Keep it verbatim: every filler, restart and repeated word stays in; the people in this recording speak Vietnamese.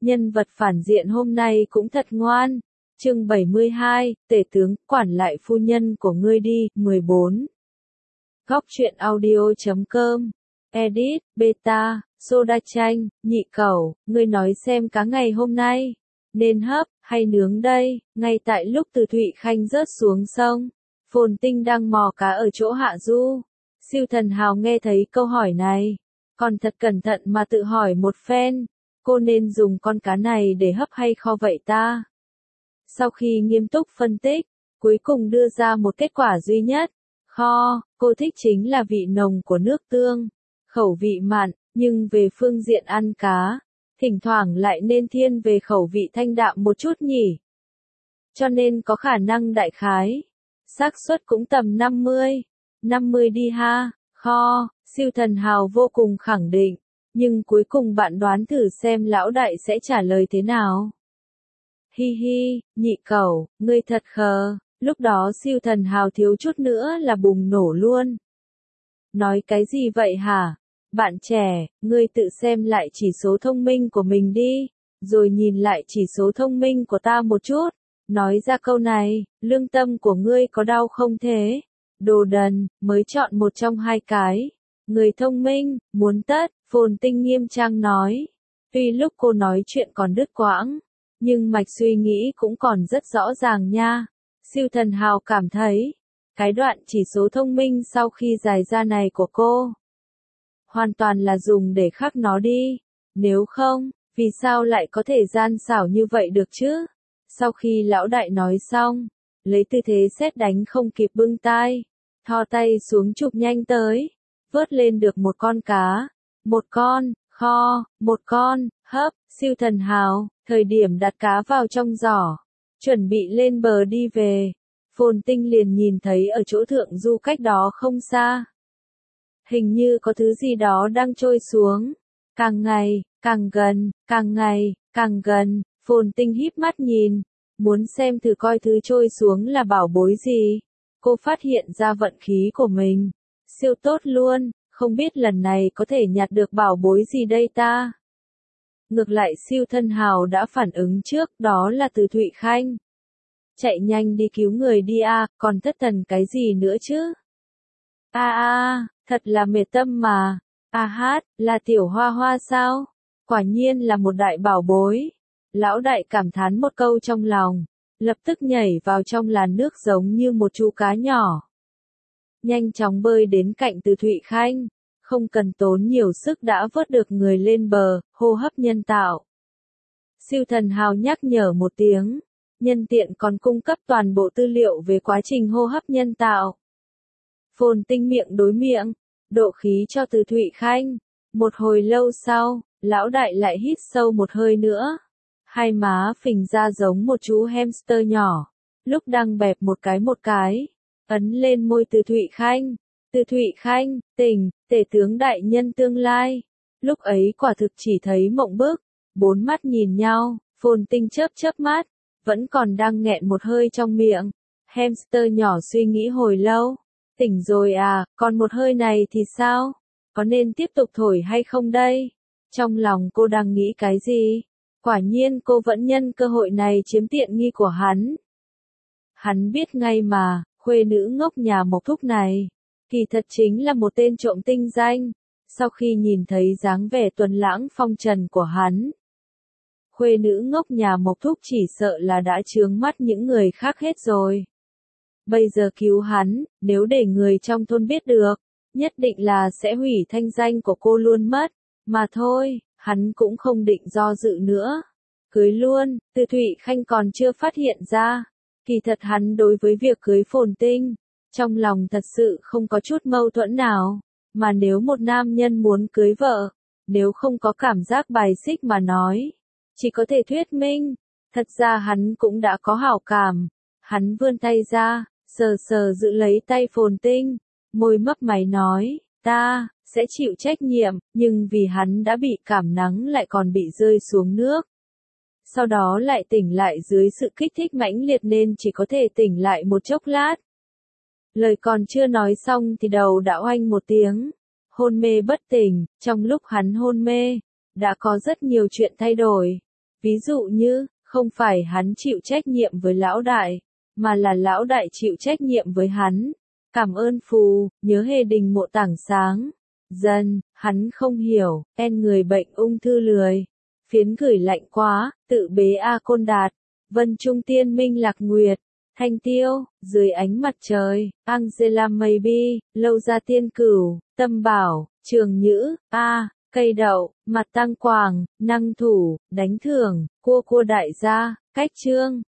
Nhân vật phản diện hôm nay cũng thật ngoan. Chương bảy mươi hai, Tể tướng, quản lại phu nhân của ngươi đi, mười bốn. Góc truyện audio chấm com. Edit, beta, soda chanh, nhị cẩu, ngươi nói xem cá ngày hôm nay, nên hấp, hay nướng đây? Ngay tại lúc Từ Thụy Khanh rớt xuống sông, Phồn Tinh đang mò cá ở chỗ hạ du. Siêu Thần Hào nghe thấy câu hỏi này, còn thật cẩn thận mà tự hỏi một phen, cô nên dùng con cá này để hấp hay kho vậy ta? Sau khi nghiêm túc phân tích, cuối cùng đưa ra một kết quả duy nhất. Kho, cô thích chính là vị nồng của nước tương, khẩu vị mặn, nhưng về phương diện ăn cá, thỉnh thoảng lại nên thiên về khẩu vị thanh đạm một chút nhỉ. Cho nên có khả năng đại khái, xác suất cũng tầm năm mươi, năm mươi đi ha. Kho, Siêu Thần Hào vô cùng khẳng định, nhưng cuối cùng bạn đoán thử xem lão đại sẽ trả lời thế nào. Hi hi, nhị cẩu, ngươi thật khờ. Lúc đó Siêu Thần Hào thiếu chút nữa là bùng nổ luôn. Nói cái gì vậy hả? Bạn trẻ, ngươi tự xem lại chỉ số thông minh của mình đi, rồi nhìn lại chỉ số thông minh của ta một chút. Nói ra câu này, lương tâm của ngươi có đau không thế? Đồ đần, mới chọn một trong hai cái. Người thông minh, muốn tất, Phồn Tinh nghiêm trang nói. Tuy lúc cô nói chuyện còn đứt quãng, nhưng mạch suy nghĩ cũng còn rất rõ ràng nha. Siêu Thần Hào cảm thấy, cái đoạn chỉ số thông minh sau khi giải ra này của cô, hoàn toàn là dùng để khắc nó đi. Nếu không, vì sao lại có thể gian xảo như vậy được chứ? Sau khi lão đại nói xong, lấy tư thế sét đánh không kịp bưng tai, thò tay xuống chụp nhanh tới, vớt lên được một con cá, một con, kho, một con, hấp. Siêu Thần Hào, thời điểm đặt cá vào trong giỏ, chuẩn bị lên bờ đi về, Phồn Tinh liền nhìn thấy ở chỗ thượng du cách đó không xa, hình như có thứ gì đó đang trôi xuống, càng ngày, càng gần, càng ngày, càng gần. Phồn Tinh híp mắt nhìn, muốn xem thử coi thứ trôi xuống là bảo bối gì. Cô phát hiện ra vận khí của mình siêu tốt luôn, không biết lần này có thể nhặt được bảo bối gì đây ta. Ngược lại Siêu Thần Hào đã phản ứng trước, đó là Từ Thụy Khanh. Chạy nhanh đi cứu người đi a, à, còn thất thần cái gì nữa chứ? A à, a, à, thật là mệt tâm mà. A hát, là tiểu hoa hoa sao? Quả nhiên là một đại bảo bối. Lão đại cảm thán một câu trong lòng, lập tức nhảy vào trong làn nước giống như một chú cá nhỏ. Nhanh chóng bơi đến cạnh Từ Thụy Khanh, không cần tốn nhiều sức đã vớt được người lên bờ, hô hấp nhân tạo. Siêu Thần Hào nhắc nhở một tiếng, nhân tiện còn cung cấp toàn bộ tư liệu về quá trình hô hấp nhân tạo. Phồn Tinh miệng đối miệng, độ khí cho Từ Thụy Khanh. Một hồi lâu sau, lão đại lại hít sâu một hơi nữa. Hai má phình ra giống một chú hamster nhỏ, lúc đang bẹp một cái một cái, ấn lên môi Từ Thụy Khanh. Từ Thụy Khanh, tỉnh, tể tướng đại nhân tương lai. Lúc ấy quả thực chỉ thấy mộng bức, bốn mắt nhìn nhau, Phồn Tinh chớp chớp mắt, vẫn còn đang nghẹn một hơi trong miệng. Hamster nhỏ suy nghĩ hồi lâu, tỉnh rồi à, còn một hơi này thì sao? Có nên tiếp tục thổi hay không đây? Trong lòng cô đang nghĩ cái gì? Quả nhiên cô vẫn nhân cơ hội này chiếm tiện nghi của hắn. Hắn biết ngay mà, khuê nữ ngốc nhà Mộc Thúc này, kỳ thật chính là một tên trộm tinh danh. Sau khi nhìn thấy dáng vẻ tuấn lãng phong trần của hắn, khuê nữ ngốc nhà Mộc Thúc chỉ sợ là đã chướng mắt những người khác hết rồi. Bây giờ cứu hắn, nếu để người trong thôn biết được, nhất định là sẽ hủy thanh danh của cô luôn mất. Mà thôi, hắn cũng không định do dự nữa. Cưới luôn. Từ Thụy Khanh còn chưa phát hiện ra, kỳ thật hắn đối với việc cưới Phồn Tinh, trong lòng thật sự không có chút mâu thuẫn nào. Mà nếu một nam nhân muốn cưới vợ, nếu không có cảm giác bài xích mà nói, chỉ có thể thuyết minh, thật ra hắn cũng đã có hảo cảm. Hắn vươn tay ra, sờ sờ giữ lấy tay Phồn Tinh, môi mấp máy nói, ta sẽ chịu trách nhiệm, nhưng vì hắn đã bị cảm nắng lại còn bị rơi xuống nước. Sau đó lại tỉnh lại dưới sự kích thích mãnh liệt nên chỉ có thể tỉnh lại một chốc lát. Lời còn chưa nói xong thì đầu đã oanh một tiếng, hôn mê bất tỉnh. Trong lúc hắn hôn mê, đã có rất nhiều chuyện thay đổi. Ví dụ như, không phải hắn chịu trách nhiệm với lão đại, mà là lão đại chịu trách nhiệm với hắn. Cảm ơn phù, nhớ hề đình mộ tảng sáng. Dần, hắn không hiểu, en người bệnh ung thư lười. Phiến gửi lạnh quá, tự bế A Côn Đạt. Vân Trung Tiên Minh Lạc Nguyệt. Thanh Tiêu, dưới ánh mặt trời, Angela Maybe, Lâu Gia Tiên Cửu, Tâm Bảo, Trường Nhữ, A, Cây Đậu, Mặt Tăng Quảng, Năng Thủ, Đánh Thưởng, Cua Cua Đại Gia, Cách Trương.